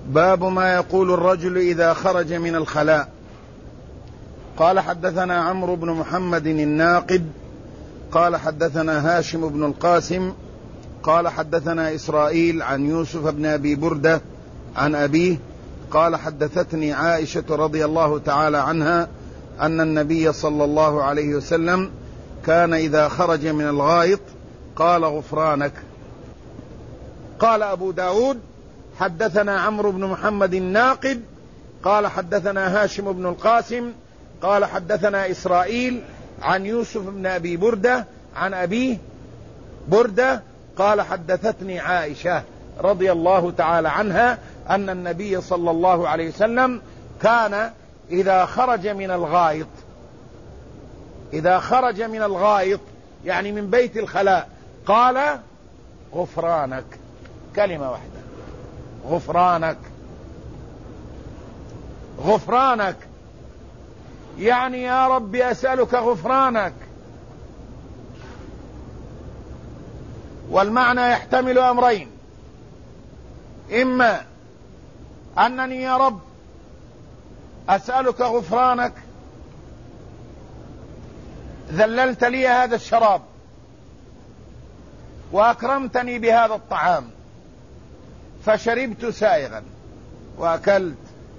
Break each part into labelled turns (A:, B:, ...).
A: باب ما يقول الرجل إذا خرج من الخلاء. قال حدثنا عمرو بن محمد الناقد قال حدثنا هاشم بن القاسم قال حدثنا إسرائيل عن يوسف بن أبي بردة عن أبيه قال حدثتني عائشة رضي الله تعالى عنها أن النبي صلى الله عليه وسلم كان إذا خرج من الغائط قال غفرانك. قال أبو داود حدثنا عمرو بن محمد الناقد قال حدثنا هاشم بن القاسم قال حدثنا إسرائيل عن يوسف بن أبي بردة عن أبيه بردة قال حدثتني عائشة رضي الله تعالى عنها أن النبي صلى الله عليه وسلم كان إذا خرج من الغائط يعني من بيت الخلاء قال غفرانك، كلمة واحدة، غفرانك يعني يا رب أسألك غفرانك. والمعنى يحتمل أمرين: إما أنني يا رب أسألك غفرانك، ذللت لي هذا الشراب وأكرمتني بهذا الطعام فشربت سائغا وأكلت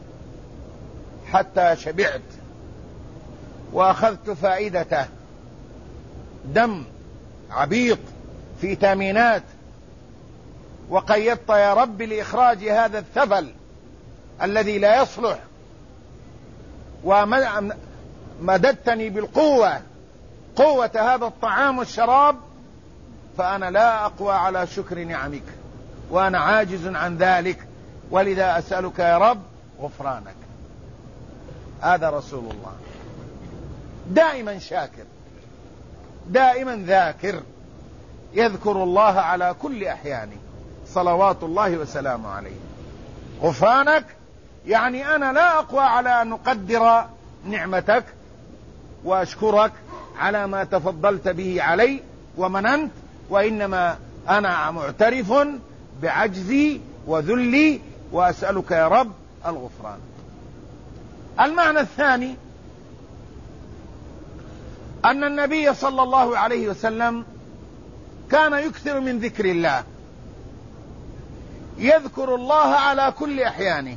A: حتى شبعت وأخذت فائدته، دم عبيط فيتامينات، وقيدت يا رب لإخراج هذا الثفل الذي لا يصلح، ومددتني بالقوة، قوة هذا الطعام والشراب، فأنا لا أقوى على شكر نعمك وأنا عاجز عن ذلك، ولذا أسألك يا رب غفرانك. هذا رسول الله دائما شاكر، دائما ذاكر، يذكر الله على كل أحيانه صلوات الله وسلامه عليه. غفرانك يعني أنا لا أقوى على أن أقدر نعمتك وأشكرك على ما تفضلت به علي ومننت، وإنما أنا معترف بعجزي وذلي وأسألك يا رب الغفران. المعنى الثاني أن النبي صلى الله عليه وسلم كان يكثر من ذكر الله، يذكر الله على كل أحيانه.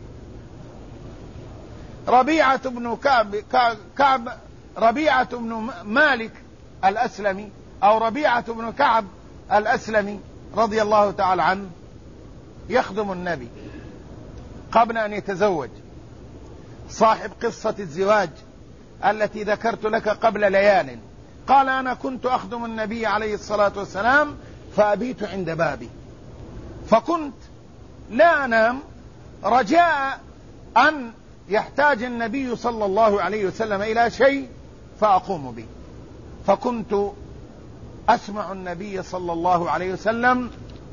A: ربيعة بن مالك الأسلمي أو ربيعة بن كعب الأسلمي رضي الله تعالى عنه يخدم النبي قبل أن يتزوج، صاحب قصة الزواج التي ذكرت لك قبل ليال. قال أنا كنت أخدم النبي عليه الصلاة والسلام فأبيت عند بابي، فكنت لا أنام رجاء أن يحتاج النبي صلى الله عليه وسلم إلى شيء فأقوم به، فكنت أسمع النبي صلى الله عليه وسلم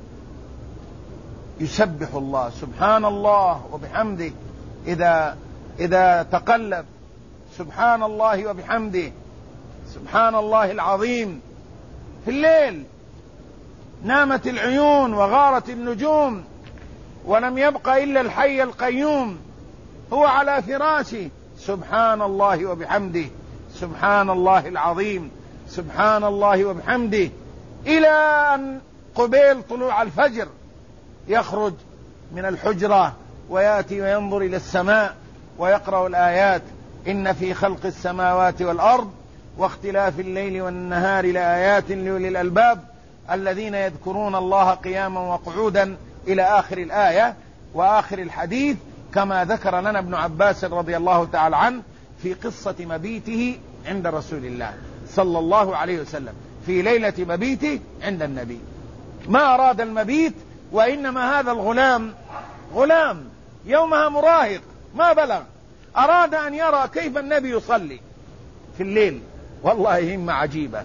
A: يسبح الله سبحان الله وبحمده إذا تقلب، سبحان الله وبحمده سبحان الله العظيم. في الليل نامت العيون وغارت النجوم ولم يبق إلا الحي القيوم، هو على فراشه سبحان الله وبحمده سبحان الله العظيم سبحان الله وبحمده، إلى أن قبيل طلوع الفجر يخرج من الحجرة ويأتي وينظر إلى السماء ويقرأ الآيات: إن في خلق السماوات والأرض واختلاف الليل والنهار لآيات لأولي الألباب الذين يذكرون الله قياما وقعودا إلى آخر الآية وآخر الحديث، كما ذكر لنا ابن عباس رضي الله تعالى عنه في قصة مبيته عند رسول الله صلى الله عليه وسلم، في ليلة مبيته عند النبي. ما أراد المبيت، وإنما هذا الغلام غلام يومها مراهق ما بلغ، أراد أن يرى كيف النبي يصلي في الليل، والله همة عجيبة.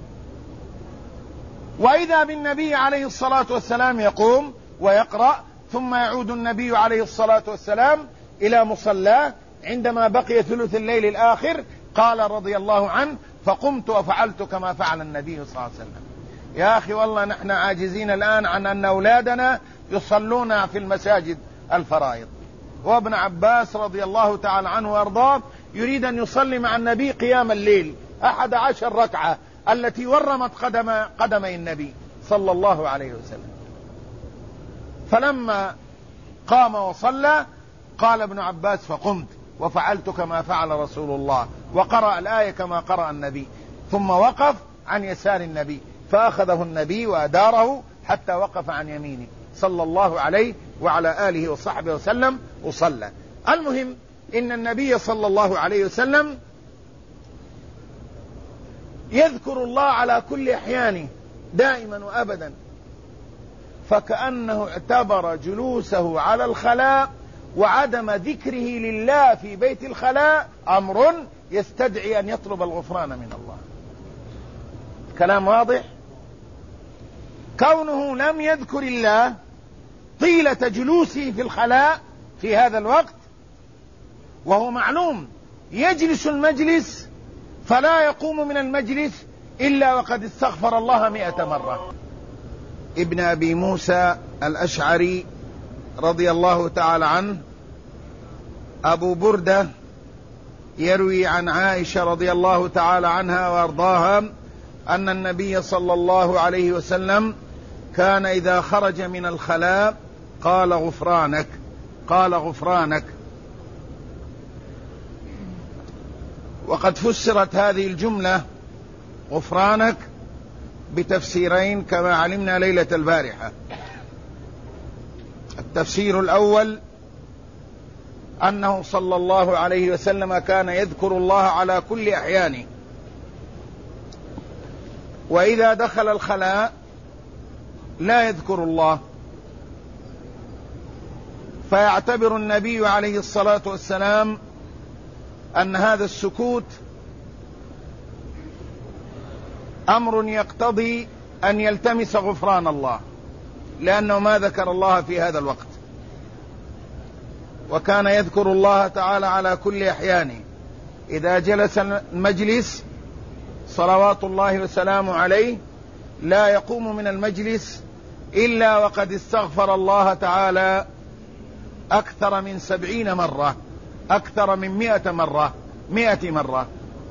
A: وإذا بالنبي عليه الصلاة والسلام يقوم ويقرأ، ثم يعود النبي عليه الصلاة والسلام إلى مصلاه عندما بقي ثلث الليل الآخر. قال رضي الله عنه: فقمت وفعلت كما فعل النبي صلى الله عليه وسلم. يا أخي والله نحن عاجزين الآن عن أن أولادنا يصلون في المساجد الفرائض. وابن عباس رضي الله تعالى عنه وارضاه يريد أن يصلي مع النبي قيام الليل 11 ركعة التي ورمت قدمي النبي صلى الله عليه وسلم. فلما قام وصلى قال ابن عباس فقمت وفعلت كما فعل رسول الله، وقرأ الآية كما قرأ النبي، ثم وقف عن يسار النبي فأخذه النبي وأداره حتى وقف عن يمينه صلى الله عليه وعلى آله وصحبه وسلم وصلى. المهم إن النبي صلى الله عليه وسلم يذكر الله على كل أحيانه دائما وأبدا، فكأنه اعتبر جلوسه على الخلاء وعدم ذكره لله في بيت الخلاء أمر يستدعي أن يطلب الغفران من الله. كلام واضح؟ كونه لم يذكر الله طيلة جلوسه في الخلاء في هذا الوقت، وهو معلوم يجلس المجلس فلا يقوم من المجلس إلا وقد استغفر الله 100 مرة. ابن أبي موسى الأشعري رضي الله تعالى عنه أبو بردة يروي عن عائشة رضي الله تعالى عنها وارضاها أن النبي صلى الله عليه وسلم كان إذا خرج من الخلاء قال غفرانك، قال غفرانك. وقد فسرت هذه الجملة غفرانك بتفسيرين كما علمنا ليلة البارحة. التفسير الأول أنه صلى الله عليه وسلم كان يذكر الله على كل أحيانه، وإذا دخل الخلاء لا يذكر الله، فيعتبر النبي عليه الصلاة والسلام أن هذا السكوت أمر يقتضي أن يلتمس غفران الله، لأنه ما ذكر الله في هذا الوقت، وكان يذكر الله تعالى على كل أحيانه. إذا جلس المجلس صلوات الله وسلامه عليه لا يقوم من المجلس إلا وقد استغفر الله تعالى أكثر من 70 مرة، أكثر من 100 مرة، 100 مرة.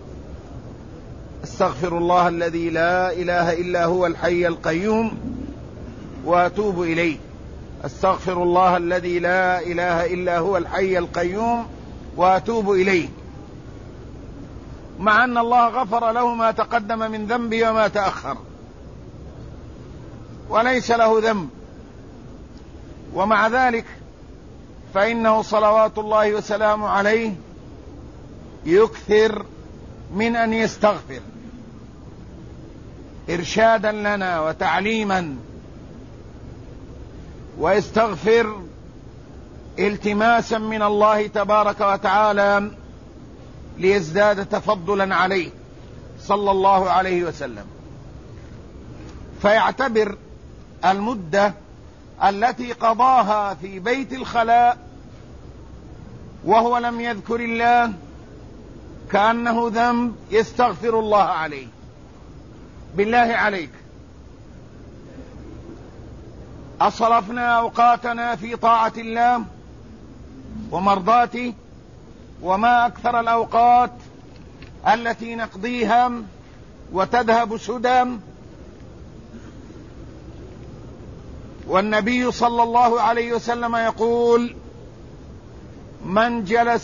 A: استغفر الله الذي لا إله إلا هو الحي القيوم وأتوب إليه، استغفر الله الذي لا إله إلا هو الحي القيوم وأتوب إليه، مع أن الله غفر له ما تقدم من ذنبه وما تأخر وليس له ذنب، ومع ذلك فإنه صلوات الله وسلامه عليه يكثر من أن يستغفر إرشادا لنا وتعليما، ويستغفر التماسا من الله تبارك وتعالى ليزداد تفضلا عليه صلى الله عليه وسلم. فيعتبر المدة التي قضاها في بيت الخلاء وهو لم يذكر الله كأنه ذنب يستغفر الله عليه. بالله عليك، أصرفنا أوقاتنا في طاعة الله ومرضاته، وما أكثر الأوقات التي نقضيها وتذهب سدى. والنبي صلى الله عليه وسلم يقول: من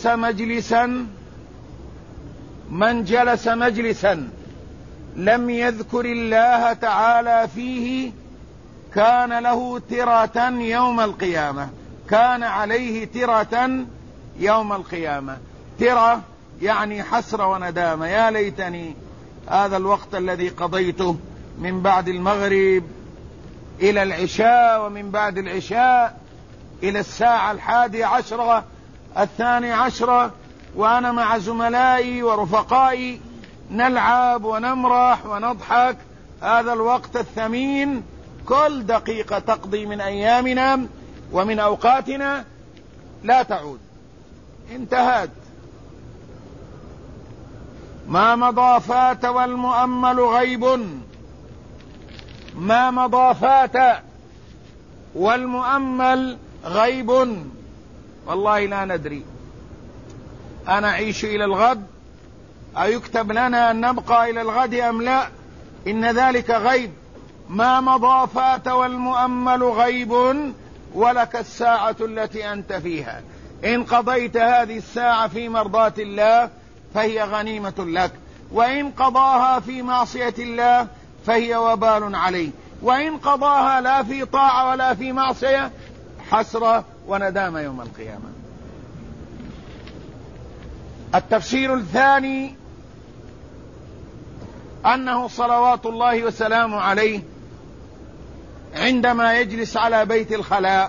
A: جلس مجلسا لم يذكر الله تعالى فيه كان له ترة يوم القيامة، كان عليه ترة يوم القيامة. ترة يعني حسرة وندامة، يا ليتني هذا الوقت الذي قضيته من بعد المغرب إلى العشاء، ومن بعد العشاء إلى الساعة 11 12 وأنا مع زملائي ورفقائي نلعب ونمرح ونضحك. هذا الوقت الثمين كل دقيقة تقضي من أيامنا ومن أوقاتنا لا تعود، انتهت. ما مضى فات والمؤمل غيب، ما مضى فات والمؤمل غيب. والله لا ندري أنعيش إلى الغد أو يكتب لنا أن نبقى إلى الغد أم لا، إن ذلك غيب، ما مضى فات والمؤمل غيب، ولك الساعة التي أنت فيها، إن قضيت هذه الساعة في مرضاة الله فهي غنيمة لك، وإن قضاها في معصية الله فهي وبال عليه، وإن قضاها لا في طاعة ولا في معصية حسرة وندامة يوم القيامة. التفسير الثاني أنه صلوات الله وسلامه عليه عندما يجلس على بيت الخلاء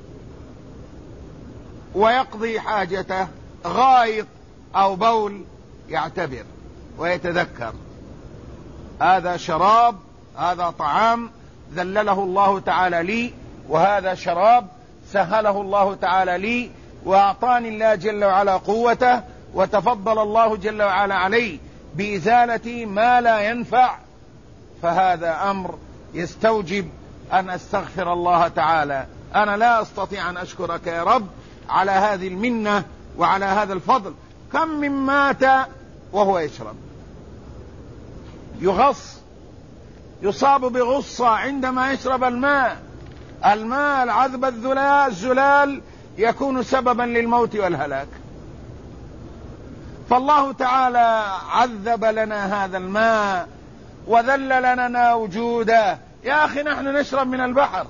A: ويقضي حاجته، غائط أو بول، يعتبر ويتذكر هذا شراب، هذا طعام ذلله الله تعالى لي، وهذا شراب سهله الله تعالى لي، وأعطاني الله جل وعلا قوته، وتفضل الله جل وعلا علي بإزالة ما لا ينفع، فهذا أمر يستوجب أن أستغفر الله تعالى. أنا لا أستطيع أن أشكرك يا رب على هذه المنة وعلى هذا الفضل. كم من مات وهو يشرب، يغص، يصاب بغصة عندما يشرب الماء العذب الزلال يكون سببا للموت والهلاك. فالله تعالى عذب لنا هذا الماء وذلل لنا وجوده. يا أخي نحن نشرب من البحر،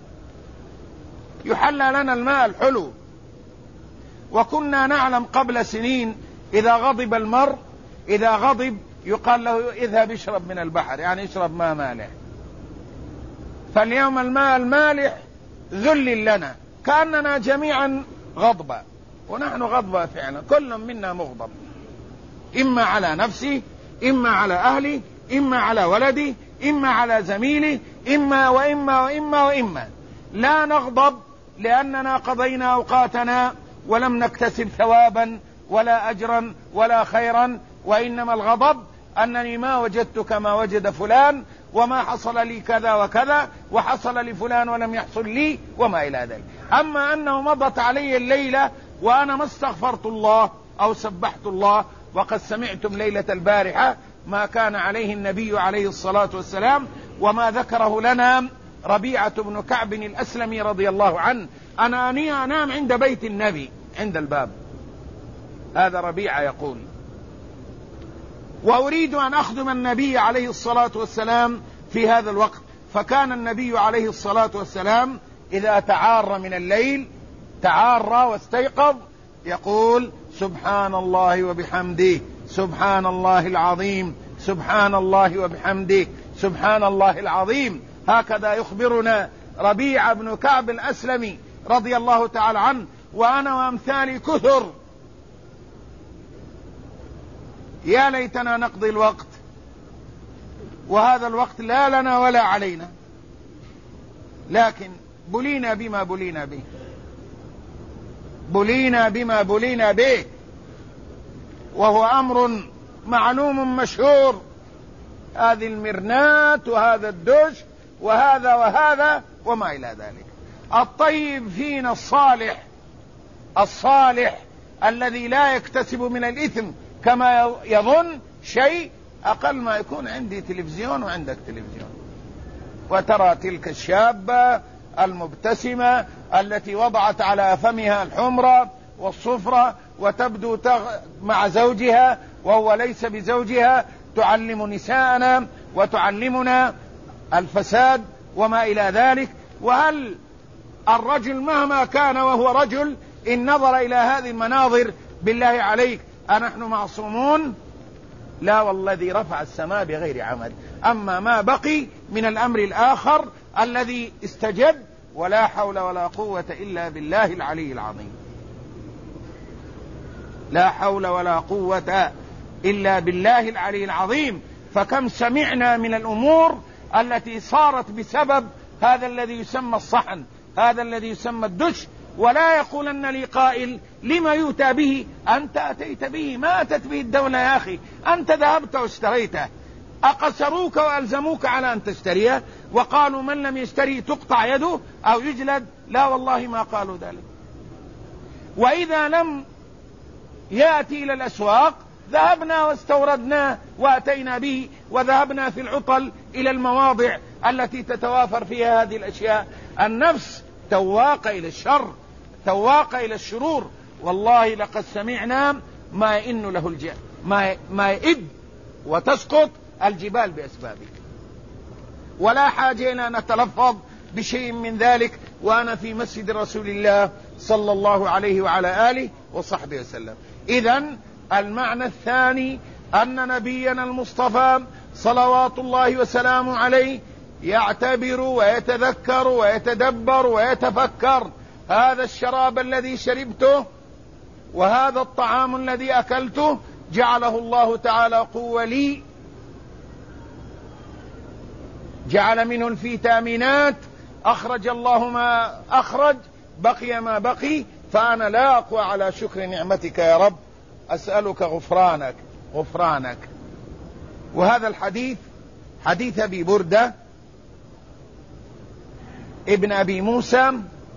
A: يحلى لنا الماء الحلو، وكنا نعلم قبل سنين إذا غضب المرء، إذا غضب يقال له اذهب اشرب من البحر، يعني اشرب ماء مالح. فاليوم الماء المالح ذل لنا، كأننا جميعا غضبا، ونحن غضبا فعلا، كل منا مغضب، إما على نفسي، إما على أهلي، إما على ولدي، إما على زميلي، إما وإما وإما وإما. لا نغضب لأننا قضينا أوقاتنا ولم نكتسب ثوابا ولا أجرا ولا خيرا، وإنما الغضب أنني ما وجدت كما وجد فلان، وما حصل لي كذا وكذا، وحصل لفلان ولم يحصل لي، وما إلى ذلك. أما أنه مضت علي الليلة وأنا ما استغفرت الله أو سبحت الله، وقد سمعتم ليلة البارحة ما كان عليه النبي عليه الصلاة والسلام، وما ذكره لنا ربيعة بن كعب الأسلمي رضي الله عنه. أنا أنام عند بيت النبي عند الباب، هذا ربيعة يقول، وأريد أن أخدم النبي عليه الصلاة والسلام في هذا الوقت. فكان النبي عليه الصلاة والسلام إذا تعار من الليل، تعار واستيقظ، يقول سبحان الله وبحمده، سبحان الله العظيم، سبحان الله وبحمده، سبحان الله العظيم. هكذا يخبرنا ربيعة بن كعب الأسلمي رضي الله تعالى عنه. وأنا وأمثالي كثر، يا ليتنا نقضي الوقت، وهذا الوقت لا لنا ولا علينا، لكن بلينا بما بلينا به، بلينا بما بلينا به، وهو أمر معلوم مشهور، هذه المرنات وهذا الدش وهذا وهذا وما إلى ذلك. الطيب فينا الصالح الذي لا يكتسب من الإثم كما يظن شيء، أقل ما يكون عندي تلفزيون وعندك تلفزيون، وترى تلك الشابة المبتسمة التي وضعت على فمها الحمرة والصفرة وتبدو مع زوجها وهو ليس بزوجها، تعلم نساءنا وتعلمنا الفساد وما إلى ذلك. وهل الرجل مهما كان وهو رجل إن نظر إلى هذه المناظر بالله عليك أنحن معصومون؟ لا والذي رفع السماء بغير عمد. أما ما بقي من الأمر الآخر الذي استجد، ولا حول ولا قوة إلا بالله العلي العظيم، لا حول ولا قوة إلا بالله العلي العظيم. فكم سمعنا من الأمور التي صارت بسبب هذا الذي يسمى الصحن، هذا الذي يسمى الدش. ولا يقولن لي قائل لما يؤتى به؟ أنت أتيت به، ما أتت به الدولة يا أخي، أنت ذهبت واشتريته. أقصروك وألزموك على أن تشتريه، وقالوا من لم يشتري تقطع يده أو يجلد؟ لا والله ما قالوا ذلك. وإذا لم يأتي إلى الأسواق ذهبنا واستوردناه وأتينا به، وذهبنا في العطل إلى المواضع التي تتوافر فيها هذه الأشياء. النفس تواقة إلى الشر، تواقة إلى الشرور. والله لقد سمعنا ما يئن له ما يئد وتسقط الجبال بأسبابه، ولا حاجة إلى أن نتلفظ بشيء من ذلك وأنا في مسجد رسول الله صلى الله عليه وعلى آله وصحبه وسلم. إذن المعنى الثاني أن نبينا المصطفى صلوات الله وسلامه عليه يعتبر ويتذكر ويتدبر ويتفكر: هذا الشراب الذي شربته وهذا الطعام الذي أكلته جعله الله تعالى قوة لي، جعل منه الفيتامينات، أخرج الله ما أخرج، بقي ما بقي، فأنا لا أقوى على شكر نعمتك يا رب، أسألك غفرانك. وهذا الحديث حديث أبي بردة ابن أبي موسى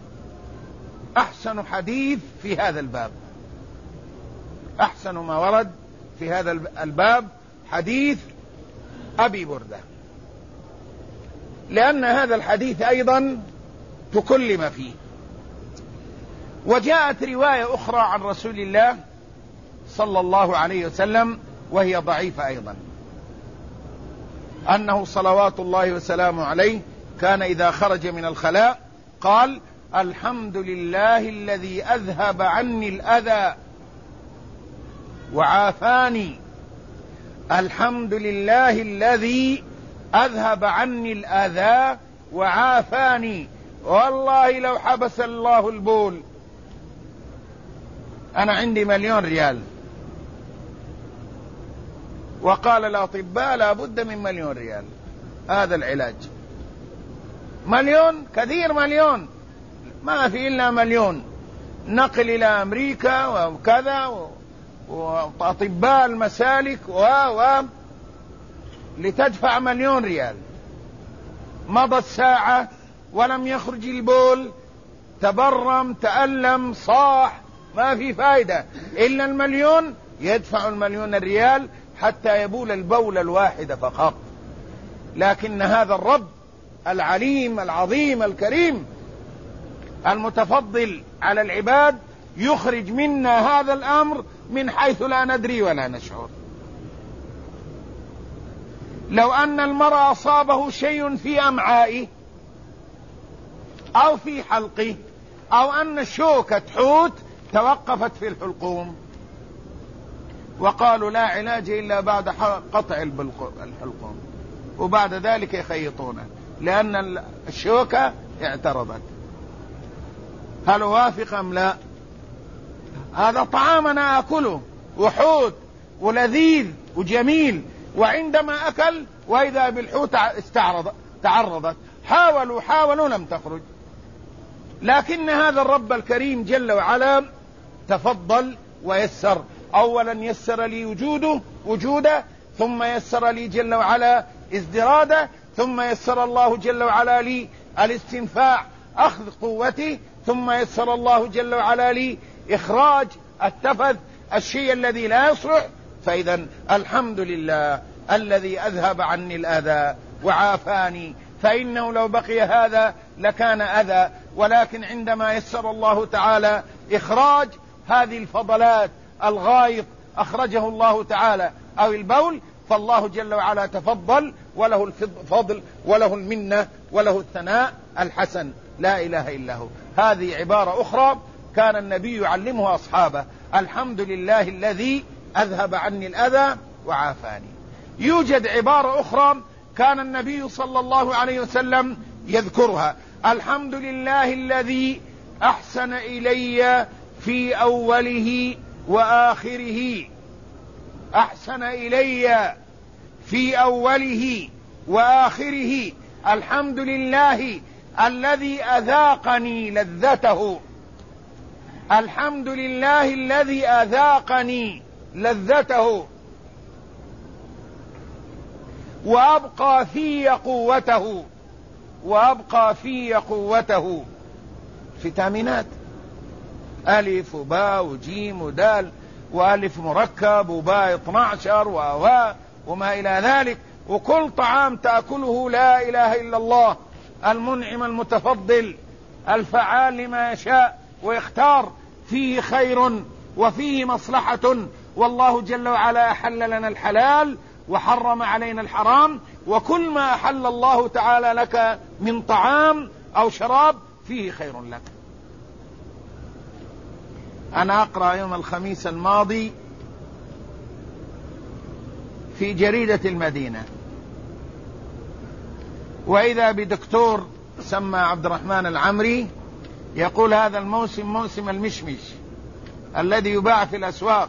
A: أحسن حديث في هذا الباب، أحسن ما ورد في هذا الباب حديث أبي بردة، لأن هذا الحديث أيضا تكلم فيه. وجاءت رواية أخرى عن رسول الله صلى الله عليه وسلم وهي ضعيفة أيضا، أنه صلوات الله وسلامه عليه كان إذا خرج من الخلاء قال: الحمد لله الذي أذهب عني الأذى وعافاني، الحمد لله الذي أذهب عني الأذى وعافاني. والله لو حبس الله البول، أنا عندي 1,000,000 ريال، وقال الأطباء لا بد من 1,000,000 ريال، هذا العلاج 1,000,000 كثير، 1,000,000 ما في إلا 1,000,000 نقل إلى أمريكا وكذا وأطباء المسالك لتدفع 1,000,000 ريال. مضت ساعة ولم يخرج البول، تبرم، تألم، صاح، ما في فائدة إلا 1,000,000، يدفع 1,000,000 ريال حتى يبول البول الواحد فقط. لكن هذا الرب العليم العظيم الكريم المتفضل على العباد يخرج منا هذا الأمر من حيث لا ندري ولا نشعر. لو أن المرء أصابه شيء في أمعائه أو في حلقه، أو أن شوكة حوت توقفت في الحلقوم، وقالوا لا علاج إلا بعد قطع الحلقوم، وبعد ذلك يخيطونه لأن الشوكة اعترضت، هل وافق أم لا؟ هذا طعام أنا أكله وحوت ولذيذ وجميل، وعندما أكل وإذا بالحوت تعرضت، حاولوا لم تخرج. لكن هذا الرب الكريم جل وعلا تفضل ويسر. أولا يسر لي وجوده، ثم يسر لي جل وعلا ازدراده، ثم يسر الله جل وعلا لي الاستنفاع أخذ قوتي، ثم يسر الله جل وعلا لي إخراج التفث الشيء الذي لا يصلح. فإذا الحمد لله الذي أذهب عني الأذى وعافاني، فإنه لو بقي هذا لكان أذى، ولكن عندما يسر الله تعالى إخراج هذه الفضلات، الغائط أخرجه الله تعالى أو البول، فالله جل وعلا تفضل وله الفضل وله المنة وله الثناء الحسن، لا إله إلا هو. هذه عبارة أخرى كان النبي يعلمها أصحابه: الحمد لله الذي أذهب عني الأذى وعافاني. يوجد عبارة أخرى كان النبي صلى الله عليه وسلم يذكرها: الحمد لله الذي أحسن إلي في أوله وآخره، أحسن إلي في أوله وآخره، الحمد لله الذي أذاقني لذته، الحمد لله الذي أذاقني لذته وأبقى في قوته، وأبقى في قوته. فيتامينات ألف وباء وجيم ودال وألف مركب وباء 12 وما إلى ذلك. وكل طعام تأكله لا إله إلا الله المنعم المتفضل الفعال لما يشاء ويختار، فيه خير وفيه مصلحة. والله جل وعلا أحل لنا الحلال وحرم علينا الحرام، وكل ما أحل الله تعالى لك من طعام أو شراب فيه خير لك. أنا أقرأ يوم الخميس الماضي في جريدة المدينة، وإذا بدكتور سمى عبد الرحمن العمري يقول هذا الموسم موسم المشمش الذي يباع في الأسواق،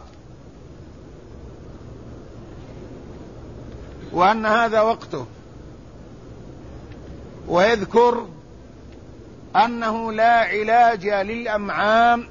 A: وأن هذا وقته، ويذكر أنه لا علاج للأمعام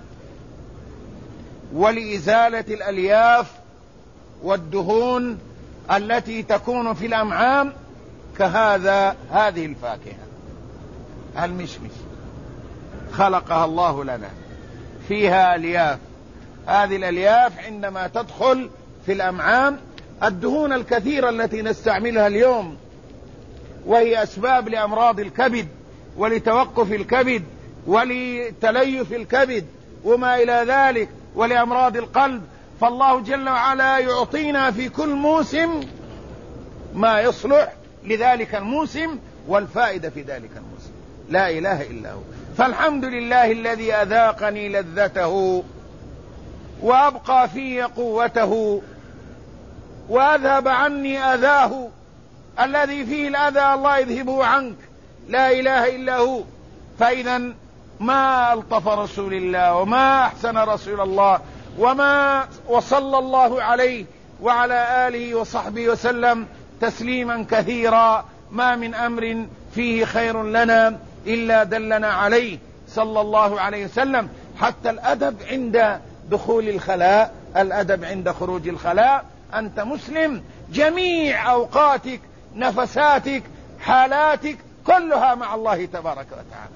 A: ولإزالة الألياف والدهون التي تكون في الأمعام هذه الفاكهة المشمش خلقها الله لنا، فيها ألياف. هذه الألياف عندما تدخل في الأمعام، الدهون الكثيرة التي نستعملها اليوم وهي أسباب لأمراض الكبد ولتوقف الكبد ولتليف الكبد وما إلى ذلك ولأمراض القلب، فالله جل وعلا يعطينا في كل موسم ما يصلح لذلك الموسم والفائدة في ذلك الموسم. لا إله إلا هو. فالحمد لله الذي أذاقني لذته وأبقى في قوته وأذهب عني أذاه. الذي فيه الأذى الله يذهبه عنك، لا إله إلا هو. فإذا ما ألطف رسول الله وما أحسن رسول الله وصلى الله عليه وعلى آله وصحبه وسلم تسليما كثيرا. ما من أمر فيه خير لنا إلا دلنا عليه صلى الله عليه وسلم. حتى الأدب عند دخول الخلاء، الأدب عند خروج الخلاء. أنت مسلم، جميع أوقاتك نفساتك حالاتك كلها مع الله تبارك وتعالى.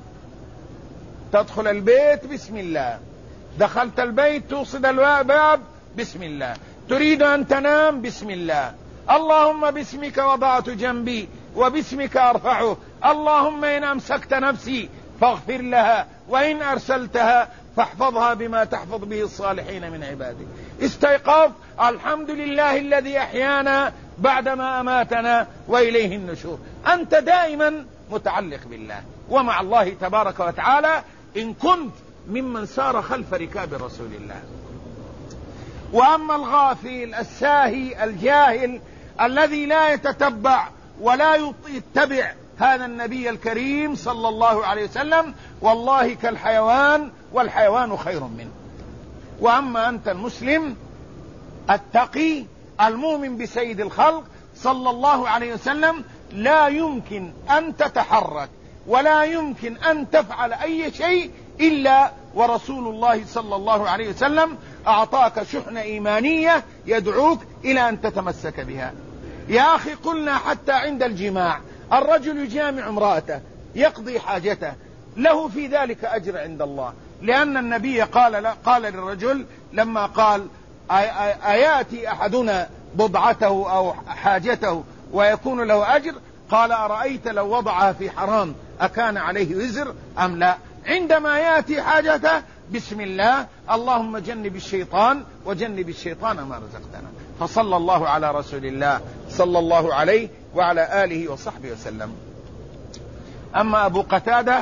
A: تدخل البيت بسم الله، دخلت البيت توصد الباب بسم الله، تريد أن تنام بسم الله، اللهم باسمك وضعت جنبي وباسمك أرفعه، اللهم إن أمسكت نفسي فاغفر لها وإن أرسلتها فاحفظها بما تحفظ به الصالحين من عبادك. استيقظ، الحمد لله الذي أحيانا بعدما أماتنا وإليه النشور. أنت دائما متعلق بالله ومع الله تبارك وتعالى إن كنت ممن سار خلف ركاب رسول الله. وأما الغافل الساهي الجاهل الذي لا يتتبع ولا يتبع هذا النبي الكريم صلى الله عليه وسلم، والله كالحيوان والحيوان خير منه. وأما أنت المسلم التقي المؤمن بسيد الخلق صلى الله عليه وسلم، لا يمكن أن تتحرك ولا يمكن أن تفعل أي شيء إلا ورسول الله صلى الله عليه وسلم أعطاك شحنة إيمانية يدعوك إلى أن تتمسك بها. يا أخي قلنا حتى عند الجماع الرجل يجامع امرأته يقضي حاجته، له في ذلك أجر عند الله، لأن النبي قال للرجل لما قال أياتي أحدنا بضعته أو حاجته ويكون له أجر، قال أرأيت لو وضعها في حرام أكان عليه وزر أم لا؟ عندما يأتي حاجته بسم الله، اللهم جنب الشيطان وجنب الشيطان ما رزقتنا. فصلى الله على رسول الله صلى الله عليه وعلى آله وصحبه وسلم. أما أبو قتادة،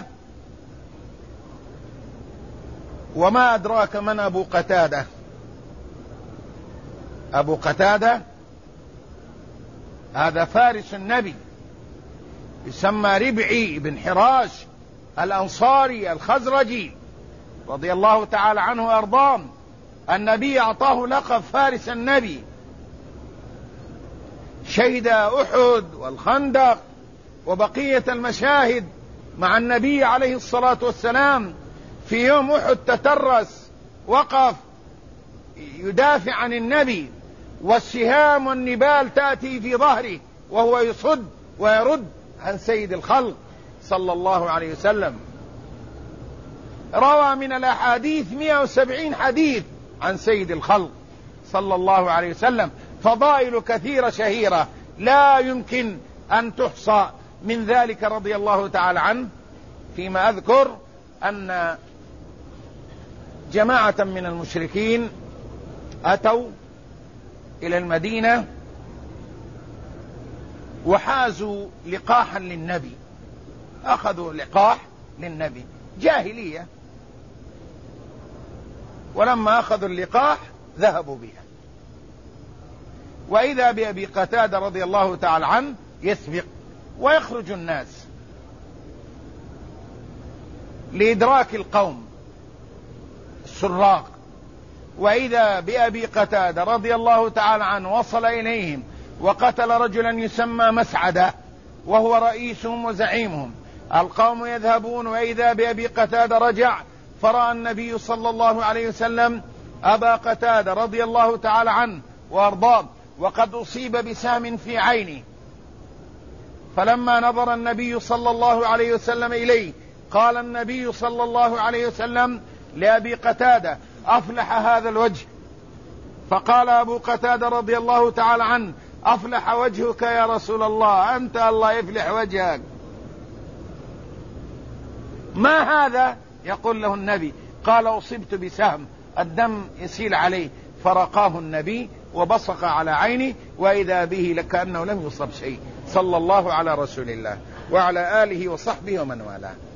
A: وما أدراك من أبو قتادة؟ أبو قتادة هذا فارس النبي، يسمى ربعي بن حراش الأنصاري الخزرجي رضي الله تعالى عنه وأرضاه. النبي أعطاه لقب فارس النبي، شهد أحد والخندق وبقية المشاهد مع النبي عليه الصلاة والسلام. في يوم أحد تترس، وقف يدافع عن النبي، والسهام والنبال تأتي في ظهره وهو يصد ويرد عن سيد الخلق صلى الله عليه وسلم. روى من الأحاديث 170 حديث عن سيد الخلق صلى الله عليه وسلم، فضائل كثيرة شهيرة لا يمكن أن تحصى. من ذلك رضي الله تعالى عنه فيما أذكر أن جماعة من المشركين أتوا إلى المدينة وحازوا لقاحا للنبي، أخذوا لقاح للنبي، جاهلية، ولما أخذوا اللقاح ذهبوا بها، وإذا بأبي قتادة رضي الله تعالى عنه يسبق ويخرج الناس لإدراك القوم السراق، وإذا بأبي قتادة رضي الله تعالى عنه وصل إليهم وقتل رجلا يسمى مسعدة وهو رئيسهم وزعيمهم. القوم يذهبون، وإذا بأبي قتادة رجع فرأى النبي صلى الله عليه وسلم أبا قتادة رضي الله تعالى عنه وأرضاه وقد أصيب بسهم في عينه، فلما نظر النبي صلى الله عليه وسلم إليه قال النبي صلى الله عليه وسلم لأبي قتادة: أفلح هذا الوجه. فقال أبو قتادة رضي الله تعالى عنه: أفلح وجهك يا رسول الله، أنت الله يفلح وجهك. ما هذا؟ يقول له النبي. قال: أصبت بسهم، الدم يسيل عليه، فرقاه النبي وبصق على عينه، وإذا به لكأنه لم يصب شيء، صلى الله على رسول الله وعلى آله وصحبه ومن والاه.